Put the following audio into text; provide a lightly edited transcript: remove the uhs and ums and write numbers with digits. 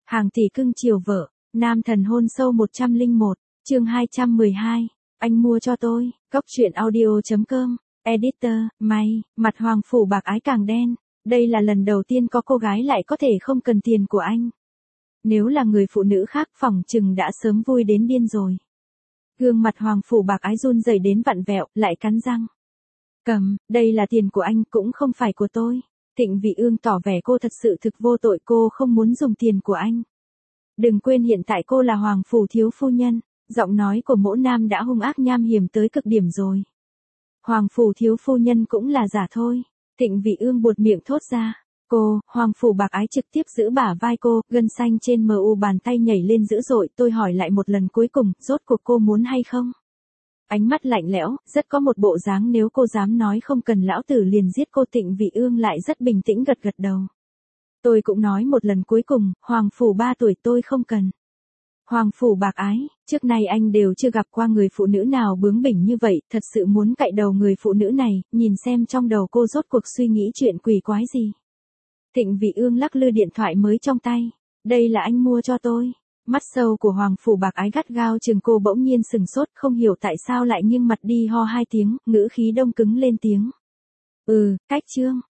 Hàng tỷ cưng chiều vợ, nam thần hôn sâu 101, chương 212, anh mua cho tôi, góc truyện audio.com, editor, may, mặt hoàng phủ bạc ái càng đen, đây là lần đầu tiên có cô gái lại có thể không cần tiền của anh. Nếu là người phụ nữ khác phỏng chừng đã sớm vui đến điên rồi. Gương mặt hoàng phủ bạc ái run rẩy đến vặn vẹo, lại cắn răng. Cầm, đây là tiền của anh, cũng không phải của tôi. Thịnh Vị Ương tỏ vẻ cô thật sự thực vô tội, cô không muốn dùng tiền của anh. Đừng quên hiện tại cô là hoàng phủ thiếu phu nhân, giọng nói của mỗ nam đã hung ác nham hiểm tới cực điểm rồi. Hoàng phủ thiếu phu nhân cũng là giả thôi. Thịnh Vị Ương buột miệng thốt ra. Cô, hoàng phủ bạc ái trực tiếp giữ bả vai cô, gân xanh trên mu bàn tay nhảy lên dữ dội. Tôi hỏi lại một lần cuối cùng, rốt cuộc cô muốn hay không? Ánh mắt lạnh lẽo, rất có một bộ dáng nếu cô dám nói không cần lão tử liền giết cô. Thịnh Vị Ương lại rất bình tĩnh gật gật đầu. Tôi cũng nói một lần cuối cùng, hoàng phủ 3 tuổi tôi không cần. Hoàng phủ bạc ái, trước nay anh đều chưa gặp qua người phụ nữ nào bướng bỉnh như vậy, thật sự muốn cạy đầu người phụ nữ này, nhìn xem trong đầu cô rốt cuộc suy nghĩ chuyện quỷ quái gì. Thịnh Vị Ương lắc lư điện thoại mới trong tay. Đây là anh mua cho tôi. Mắt sâu của hoàng phủ bạc ái gắt gao chừng cô, bỗng nhiên sừng sốt, không hiểu tại sao lại nghiêng mặt đi ho 2 tiếng, ngữ khí đông cứng lên tiếng. Cách chương,